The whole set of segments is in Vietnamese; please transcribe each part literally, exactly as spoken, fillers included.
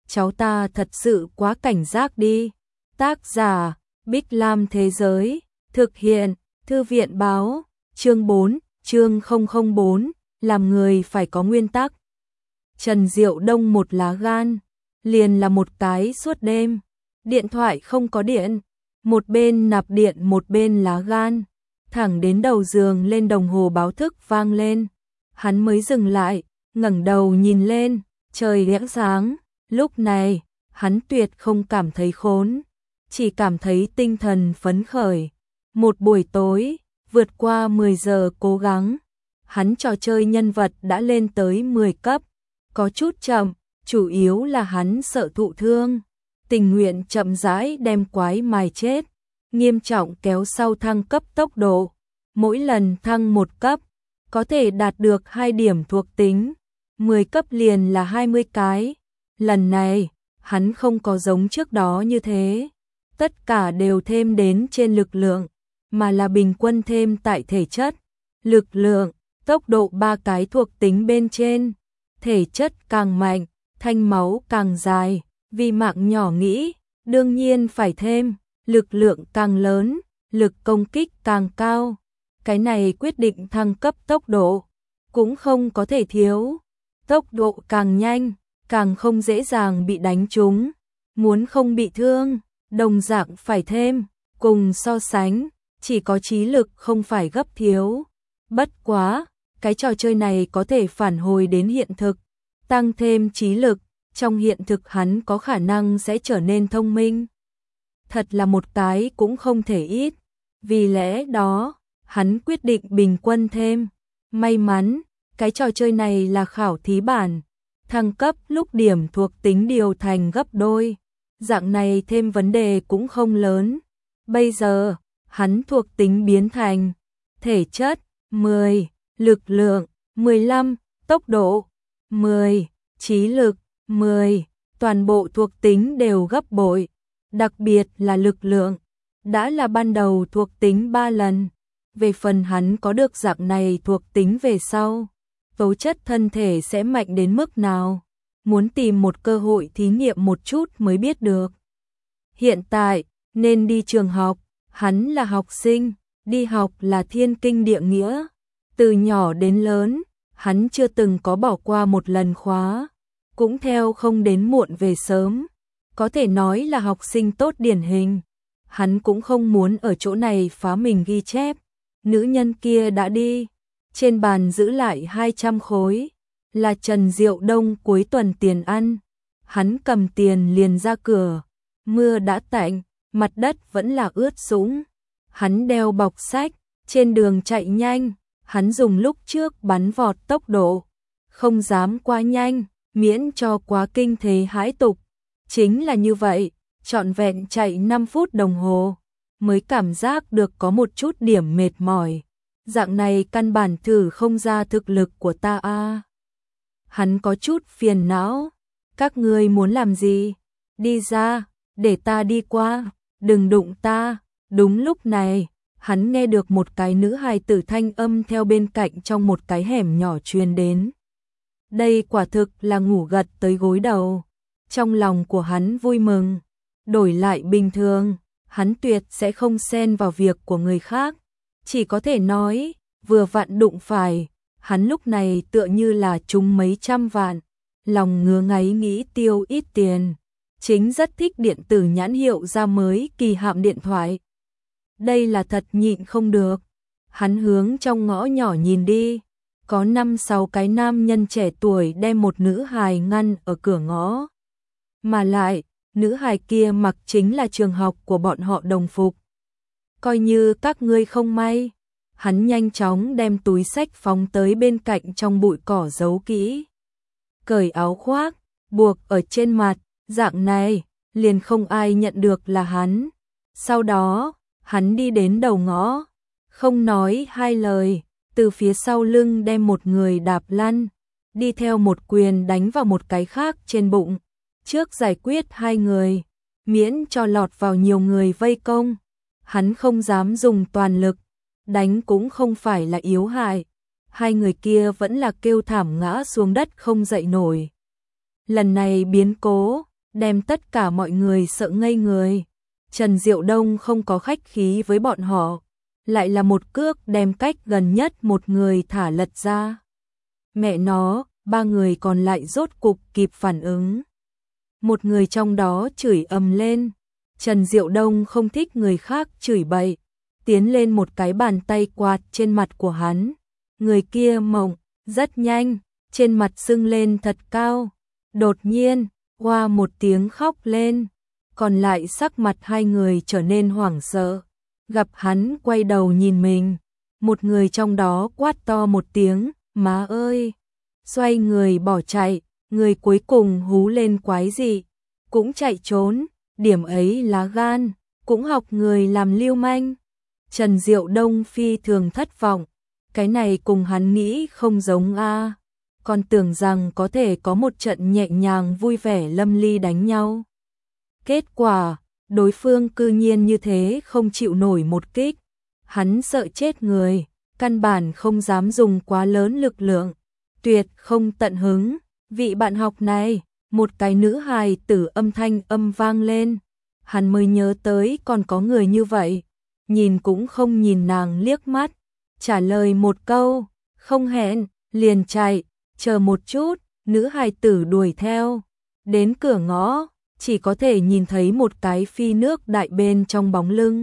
cháu ta thật sự quá cảnh giác đi. Tác giả, Bích Lam Thế Giới, thực hiện, Thư viện Báo, chương bốn, chương không không bốn, làm người phải có nguyên tắc. Trần Diệu Đông một lá gan, liền là một cái suốt đêm, điện thoại không có điện, một bên nạp điện một bên lá gan, thẳng đến đầu giường lên đồng hồ báo thức vang lên, hắn mới dừng lại, ngẩng đầu nhìn lên, trời rạng sáng, lúc này, hắn tuyệt không cảm thấy khốn, chỉ cảm thấy tinh thần phấn khởi. Một buổi tối, vượt qua mười giờ cố gắng, hắn trò chơi nhân vật đã lên tới mười cấp, có chút chậm, chủ yếu là hắn sợ thụ thương, tình nguyện chậm rãi đem quái mài chết, nghiêm trọng kéo sau thăng cấp tốc độ, mỗi lần thăng một cấp, có thể đạt được hai điểm thuộc tính, mười cấp liền là hai mươi cái, lần này, hắn không có giống trước đó như thế, tất cả đều thêm đến trên lực lượng, mà là bình quân thêm tại thể chất, lực lượng, tốc độ ba cái thuộc tính bên trên, thể chất càng mạnh, thanh máu càng dài, vì mạng nhỏ nghĩ, đương nhiên phải thêm, lực lượng càng lớn, lực công kích càng cao, cái này quyết định thăng cấp tốc độ, cũng không có thể thiếu, tốc độ càng nhanh, càng không dễ dàng bị đánh trúng, muốn không bị thương, đồng dạng phải thêm, cùng so sánh, chỉ có trí lực không phải gấp thiếu. Bất quá, cái trò chơi này có thể phản hồi đến hiện thực, tăng thêm trí lực, trong hiện thực hắn có khả năng sẽ trở nên thông minh. Thật là một cái cũng không thể ít, vì lẽ đó, hắn quyết định bình quân thêm. May mắn, cái trò chơi này là khảo thí bản, thăng cấp lúc điểm thuộc tính điều thành gấp đôi, dạng này thêm vấn đề cũng không lớn. Bây giờ, hắn thuộc tính biến thành thể chất mười, lực lượng mười lăm, tốc độ mười, trí lực mười, toàn bộ thuộc tính đều gấp bội, đặc biệt là lực lượng, đã là ban đầu thuộc tính ba lần, về phần hắn có được dạng này thuộc tính về sau, tố chất thân thể sẽ mạnh đến mức nào, muốn tìm một cơ hội thí nghiệm một chút mới biết được. Hiện tại, nên đi trường học, hắn là học sinh, đi học là thiên kinh địa nghĩa, từ nhỏ đến lớn, hắn chưa từng có bỏ qua một lần khóa, cũng theo không đến muộn về sớm, có thể nói là học sinh tốt điển hình. Hắn cũng không muốn ở chỗ này phá mình ghi chép, nữ nhân kia đã đi, trên bàn giữ lại hai trăm khối, là Trần Diệu Đông cuối tuần tiền ăn, hắn cầm tiền liền ra cửa, mưa đã tạnh, mặt đất vẫn là ướt sũng, hắn đeo bọc sách, trên đường chạy nhanh, hắn dùng lúc trước bắn vọt tốc độ, không dám quá nhanh, miễn cho quá kinh thế hãi tục, chính là như vậy, trọn vẹn chạy năm phút đồng hồ, mới cảm giác được có một chút điểm mệt mỏi, dạng này căn bản thử không ra thực lực của ta a. Hắn có chút phiền não, các ngươi muốn làm gì? Đi ra, để ta đi qua, đừng đụng ta. Đúng lúc này, hắn nghe được một cái nữ hài tử thanh âm theo bên cạnh trong một cái hẻm nhỏ truyền đến. Đây quả thực là ngủ gật tới gối đầu. Trong lòng của hắn vui mừng, đổi lại bình thường, hắn tuyệt sẽ không xen vào việc của người khác. Chỉ có thể nói, vừa vặn đụng phải, hắn lúc này tựa như là trúng mấy trăm vạn, lòng ngứa ngáy nghĩ tiêu ít tiền. Chính rất thích điện tử nhãn hiệu ra mới kỳ hạm điện thoại. Đây là thật nhịn không được. Hắn hướng trong ngõ nhỏ nhìn đi, có năm sáu cái nam nhân trẻ tuổi đem một nữ hài ngăn ở cửa ngõ. Mà lại, nữ hài kia mặc chính là trường học của bọn họ đồng phục. Coi như các ngươi không may, hắn nhanh chóng đem túi xách phóng tới bên cạnh trong bụi cỏ giấu kỹ. Cởi áo khoác, buộc ở trên mặt, dạng này, liền không ai nhận được là hắn. Sau đó, hắn đi đến đầu ngõ, không nói hai lời, từ phía sau lưng đem một người đạp lăn, đi theo một quyền đánh vào một cái khác trên bụng. Trước giải quyết hai người, miễn cho lọt vào nhiều người vây công, hắn không dám dùng toàn lực, đánh cũng không phải là yếu hại, hai người kia vẫn là kêu thảm ngã xuống đất không dậy nổi. Lần này biến cố, đem tất cả mọi người sợ ngây người. Trần Diệu Đông không có khách khí với bọn họ, lại là một cước đem cách gần nhất một người thả lật ra. Mẹ nó, ba người còn lại rốt cục kịp phản ứng. Một người trong đó chửi ầm lên. Trần Diệu Đông không thích người khác chửi bậy, tiến lên một cái bàn tay quạt trên mặt của hắn. Người kia mộng, rất nhanh, trên mặt sưng lên thật cao. Đột nhiên, hoa một tiếng khóc lên, còn lại sắc mặt hai người trở nên hoảng sợ. Gặp hắn quay đầu nhìn mình, một người trong đó quát to một tiếng, má ơi! Xoay người bỏ chạy, người cuối cùng hú lên quái dị, cũng chạy trốn, điểm ấy lá gan, cũng học người làm lưu manh. Trần Diệu Đông phi thường thất vọng, cái này cùng hắn nghĩ không giống a, còn tưởng rằng có thể có một trận nhẹ nhàng vui vẻ lâm ly đánh nhau. Kết quả, đối phương cư nhiên như thế không chịu nổi một kích, hắn sợ chết người, căn bản không dám dùng quá lớn lực lượng, tuyệt không tận hứng. Vị bạn học này, một cái nữ hài tử âm thanh âm vang lên, hắn mới nhớ tới còn có người như vậy, nhìn cũng không nhìn nàng liếc mắt, trả lời một câu, không hẹn, liền chạy, chờ một chút, nữ hài tử đuổi theo, đến cửa ngõ, chỉ có thể nhìn thấy một cái phi nước đại bên trong bóng lưng.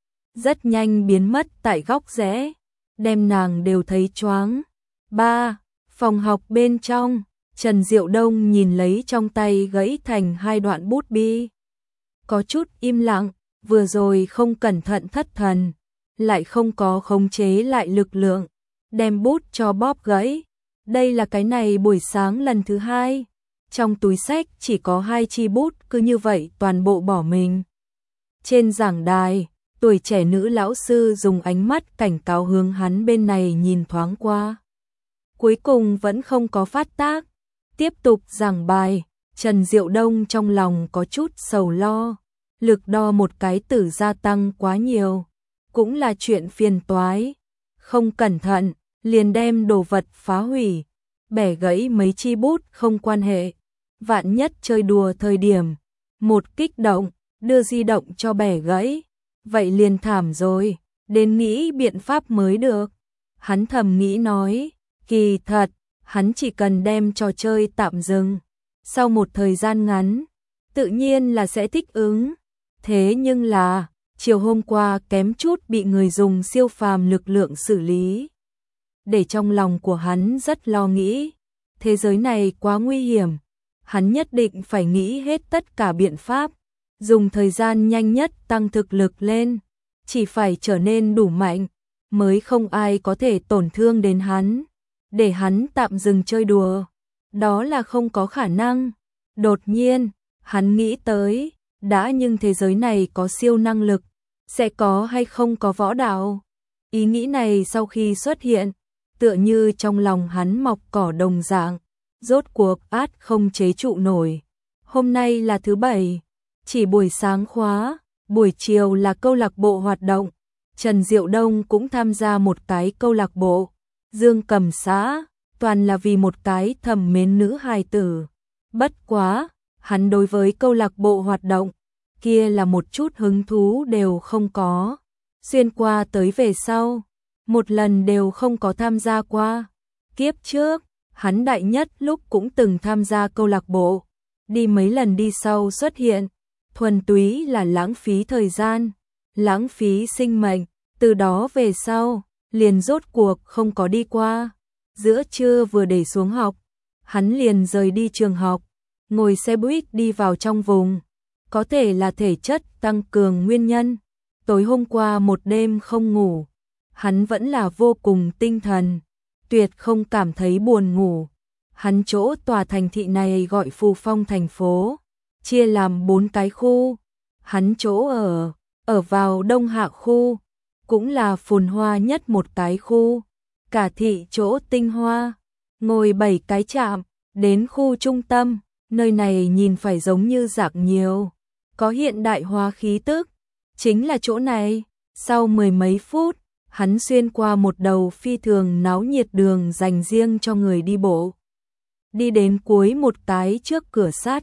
Rất nhanh biến mất tại góc rẽ, đem nàng đều thấy choáng. Ba, phòng học bên trong, Trần Diệu Đông nhìn lấy trong tay gãy thành hai đoạn bút bi. Có chút im lặng, vừa rồi không cẩn thận thất thần, lại không có khống chế lại lực lượng, đem bút cho bóp gãy. Đây là cái này buổi sáng lần thứ hai, trong túi sách chỉ có hai chi bút cứ như vậy toàn bộ bỏ mình. Trên giảng đài, tuổi trẻ nữ lão sư dùng ánh mắt cảnh cáo hướng hắn bên này nhìn thoáng qua. Cuối cùng vẫn không có phát tác, tiếp tục giảng bài. Trần Diệu Đông trong lòng có chút sầu lo, lực đo một cái tử gia tăng quá nhiều, cũng là chuyện phiền toái, không cẩn thận, liền đem đồ vật phá hủy, bẻ gãy mấy chi bút không quan hệ, vạn nhất chơi đùa thời điểm, một kích động, đưa di động cho bẻ gãy, vậy liền thảm rồi, đến nghĩ biện pháp mới được. Hắn thầm nghĩ nói, kỳ thật, hắn chỉ cần đem trò chơi tạm dừng, sau một thời gian ngắn, tự nhiên là sẽ thích ứng. Thế nhưng là, chiều hôm qua kém chút bị người dùng siêu phàm lực lượng xử lý. Để trong lòng của hắn rất lo nghĩ, thế giới này quá nguy hiểm, hắn nhất định phải nghĩ hết tất cả biện pháp, dùng thời gian nhanh nhất tăng thực lực lên, chỉ phải trở nên đủ mạnh, mới không ai có thể tổn thương đến hắn. Để hắn tạm dừng chơi đùa, đó là không có khả năng. Đột nhiên, hắn nghĩ tới, đã nhưng thế giới này có siêu năng lực, sẽ có hay không có võ đạo. Ý nghĩ này sau khi xuất hiện, tựa như trong lòng hắn mọc cỏ đồng dạng, rốt cuộc át không chế trụ nổi. Hôm nay là thứ bảy, chỉ buổi sáng khóa, buổi chiều là câu lạc bộ hoạt động. Trần Diệu Đông cũng tham gia một cái câu lạc bộ, Dương Cầm xã, toàn là vì một cái thầm mến nữ hài tử. Bất quá, hắn đối với câu lạc bộ hoạt động kia là một chút hứng thú đều không có. Xuyên qua tới về sau, một lần đều không có tham gia qua. Kiếp trước, hắn đại nhất lúc cũng từng tham gia câu lạc bộ, đi mấy lần đi sau xuất hiện, thuần túy là lãng phí thời gian, lãng phí sinh mệnh, từ đó về sau, liền rốt cuộc không có đi qua. Giữa trưa vừa để xuống học, hắn liền rời đi trường học, ngồi xe buýt đi vào trong vùng. Có thể là thể chất tăng cường nguyên nhân, tối hôm qua một đêm không ngủ, hắn vẫn là vô cùng tinh thần, tuyệt không cảm thấy buồn ngủ. Hắn chỗ tòa thành thị này gọi Phù Phong thành phố, chia làm bốn cái khu. Hắn chỗ ở, ở vào Đông Hạ khu, cũng là phồn hoa nhất một cái khu. Cả thị chỗ tinh hoa, ngồi bảy cái trạm, đến khu trung tâm, nơi này nhìn phải giống như dạng nhiều, có hiện đại hóa khí tức. Chính là chỗ này, sau mười mấy phút, hắn xuyên qua một đầu phi thường náo nhiệt đường dành riêng cho người đi bộ. Đi đến cuối một cái trước cửa sắt,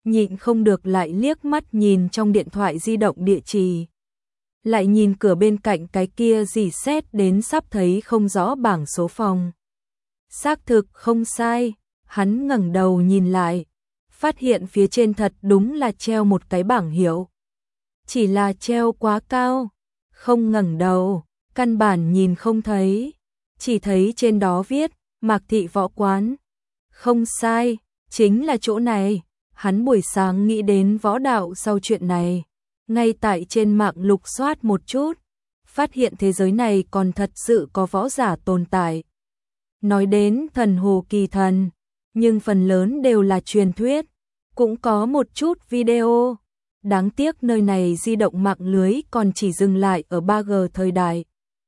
nhịn không được lại liếc mắt nhìn trong điện thoại di động địa chỉ. Lại nhìn cửa bên cạnh cái kia dì xét đến sắp thấy không rõ bảng số phòng. Xác thực không sai, hắn ngẩng đầu nhìn lại, phát hiện phía trên thật đúng là treo một cái bảng hiệu. Chỉ là treo quá cao, không ngẩng đầu, căn bản nhìn không thấy, chỉ thấy trên đó viết Mạc Thị Võ Quán. Không sai, chính là chỗ này. Hắn buổi sáng nghĩ đến võ đạo sau chuyện này, ngay tại trên mạng lục soát một chút, phát hiện thế giới này còn thật sự có võ giả tồn tại. Nói đến thần hồ kỳ thần, nhưng phần lớn đều là truyền thuyết, cũng có một chút video. Đáng tiếc nơi này di động mạng lưới còn chỉ dừng lại ở ba G thời đại.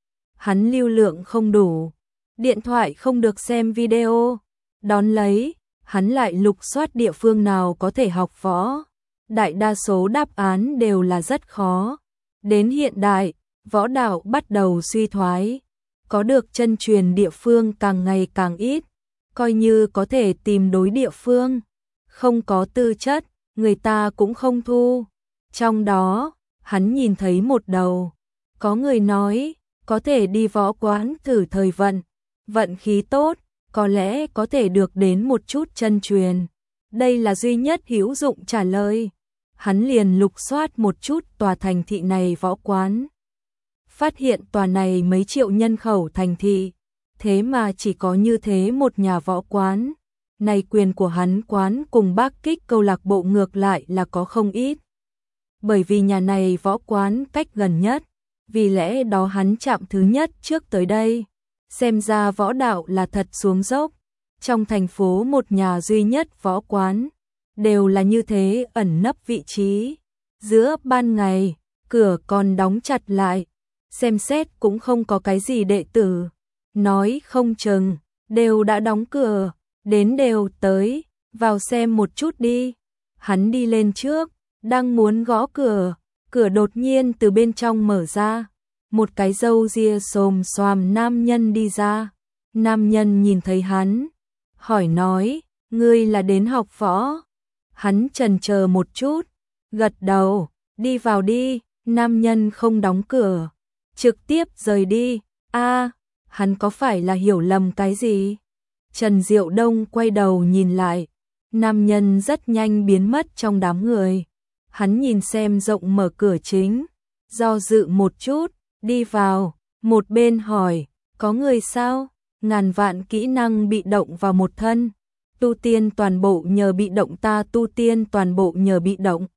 Hắn lưu lượng không đủ, điện thoại không được xem video, đón lấy, hắn lại lục soát địa phương nào có thể học võ. Đại đa số đáp án đều là rất khó. Đến hiện đại, võ đạo bắt đầu suy thoái, có được chân truyền địa phương càng ngày càng ít, coi như có thể tìm đối địa phương, không có tư chất, người ta cũng không thu. Trong đó, hắn nhìn thấy một đầu, có người nói, có thể đi võ quán thử thời vận, vận khí tốt, có lẽ có thể được đến một chút chân truyền. Đây là duy nhất hữu dụng trả lời. Hắn liền lục soát một chút tòa thành thị này võ quán. Phát hiện tòa này mấy triệu nhân khẩu thành thị, thế mà chỉ có như thế một nhà võ quán. Này quyền của hắn quán cùng Bác Kích câu lạc bộ ngược lại là có không ít. Bởi vì nhà này võ quán cách gần nhất, vì lẽ đó hắn chạm thứ nhất trước tới đây. Xem ra võ đạo là thật xuống dốc. Trong thành phố một nhà duy nhất võ quán, đều là như thế ẩn nấp vị trí. Giữa ban ngày, cửa còn đóng chặt lại, xem xét cũng không có cái gì đệ tử. Nói không chừng, đều đã đóng cửa, đến đều tới, vào xem một chút đi. Hắn đi lên trước, đang muốn gõ cửa, cửa đột nhiên từ bên trong mở ra. Một cái râu ria xồm xoàm nam nhân đi ra. Nam nhân nhìn thấy hắn, hỏi nói, ngươi là đến học võ? Hắn chần chờ một chút, gật đầu, đi vào đi. Nam nhân không đóng cửa, trực tiếp rời đi. A, hắn có phải là hiểu lầm cái gì? Trần Diệu Đông quay đầu nhìn lại, nam nhân rất nhanh biến mất trong đám người. Hắn nhìn xem rộng mở cửa chính, do dự một chút, đi vào, một bên hỏi, có người sao? Ngàn vạn kỹ năng bị động vào một thân, tu tiên toàn bộ nhờ bị động, ta tu tiên toàn bộ nhờ bị động.